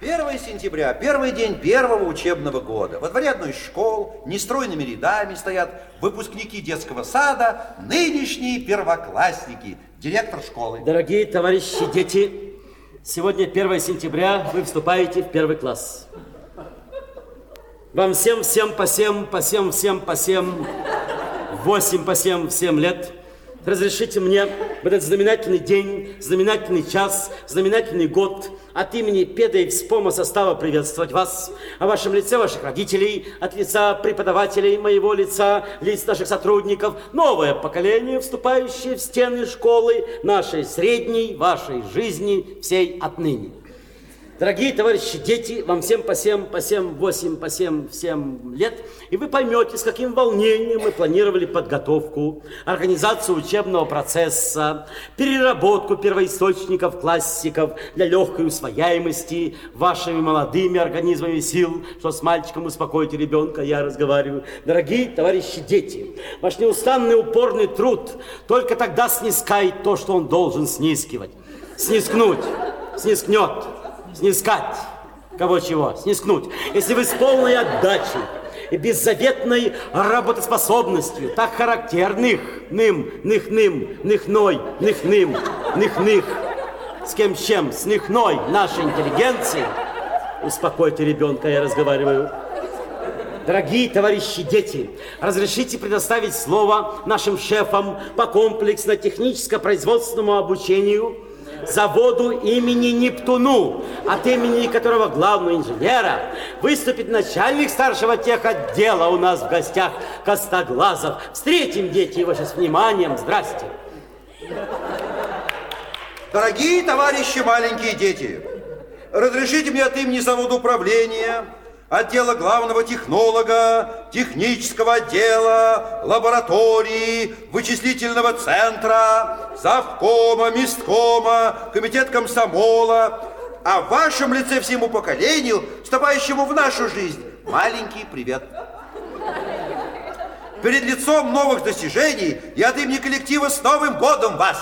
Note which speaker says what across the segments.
Speaker 1: 1 сентября, первый день первого учебного года. Во дворе одной из школ нестройными рядами стоят выпускники детского сада, нынешние первоклассники, директор школы.
Speaker 2: Дорогие товарищи, дети, сегодня 1 сентября, вы вступаете в 1 класс. Вам всем по 7, 8 по 7 лет. Разрешите мне в этот знаменательный день, знаменательный час, знаменательный год от имени педагогического состава приветствовать вас, о вашем лице, ваших родителей, от лица преподавателей, моего лица, лиц наших сотрудников, новое поколение, вступающее в стены школы нашей средней, вашей жизни, всей отныне. Дорогие товарищи, дети, вам всем по 7, 8 по 7 лет, и вы поймете, с каким волнением мы планировали подготовку, организацию учебного процесса, переработку первоисточников, классиков для легкой усвояемости вашими молодыми организмами сил, что с мальчиком успокоите ребенка, я разговариваю. Дорогие товарищи, дети, ваш неустанный упорный труд только тогда снискает то, что он должен снискивать. Снискнуть, снискнет. Снискать. Кого чего? Снискнуть. Если вы с полной отдачей и беззаветной работоспособностью, так характерных, с кем с чем, с нихной нашей интеллигенции, успокойте ребенка, я разговариваю. Дорогие товарищи дети, разрешите предоставить слово нашим шефам по комплексно-техническо-производственному обучению заводу имени Нептуну, от имени которого главного инженера выступит начальник старшего техотдела у нас в гостях Костоглазов. Встретим, дети, его с вниманием. Здрасте.
Speaker 1: Дорогие товарищи, маленькие дети, разрешите мне от имени завода управления, отдела главного технолога, технического отдела, лаборатории, вычислительного центра, завкома, месткома, комитет комсомола, а в вашем лице всему поколению, вступающему в нашу жизнь, маленький привет. Перед лицом новых достижений и от имени коллектива с Новым годом вас!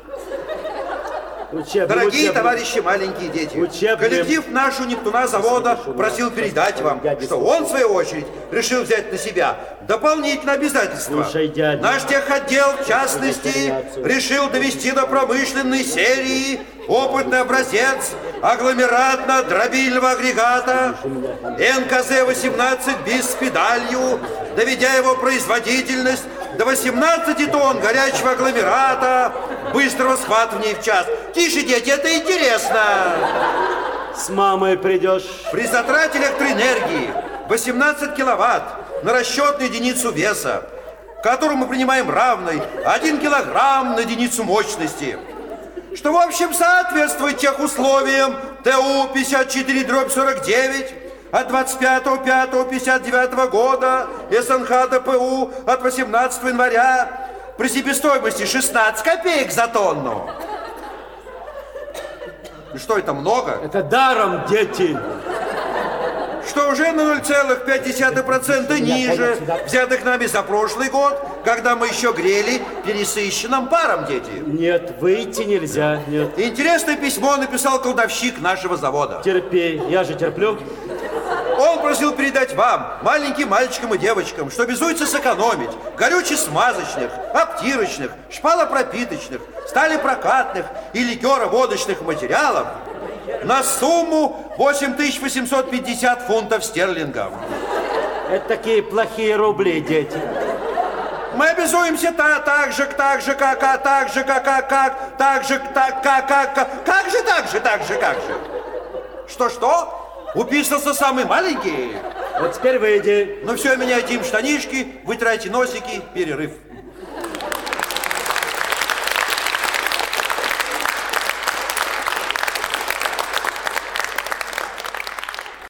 Speaker 1: Дорогие товарищи, маленькие дети, коллектив нашу Нептуна завода просил передать вам, что он, в свою очередь, решил взять на себя дополнительное обязательство. Наш техотдел, в частности, решил довести до промышленной серии опытный образец агломератно-дробильного агрегата НКЗ-18 БИС с педалью, доведя его производительность до 18 тонн горячего агломерата, быстрого схватывания в час. Тише, дети, это интересно.
Speaker 2: С мамой придешь.
Speaker 1: При затрате электроэнергии 18 киловатт на расчетную единицу веса, которую мы принимаем равной 1 килограмм на единицу мощности, что, в общем, соответствует тех условиям ТУ 54/49 от 25.05.59 года, СНХ ДПУ от 18 января при себестоимости 16 копеек за тонну. Что это, много?
Speaker 2: Это даром, дети.
Speaker 1: Что уже на 0,5% ниже взятых нами за прошлый год, когда мы еще грели пересыщенным паром, дети.
Speaker 2: Нет, выйти нельзя, нет.
Speaker 1: Интересное письмо написал кладовщик нашего завода.
Speaker 2: Терпи, я же терплю.
Speaker 1: Он просил передать вам, маленьким мальчикам и девочкам, что обязуется сэкономить горюче-смазочных, обтирочных, шпалопропиточных, сталепрокатных и ликероводочных материалов на сумму 8850 фунтов стерлингов.
Speaker 2: Это такие плохие рубли, дети.
Speaker 1: Мы обязуемся так же, Что? Уписался самый маленький?
Speaker 2: Вот теперь выйди.
Speaker 1: Ну все, меняйте им штанишки, вытирайте носики, перерыв.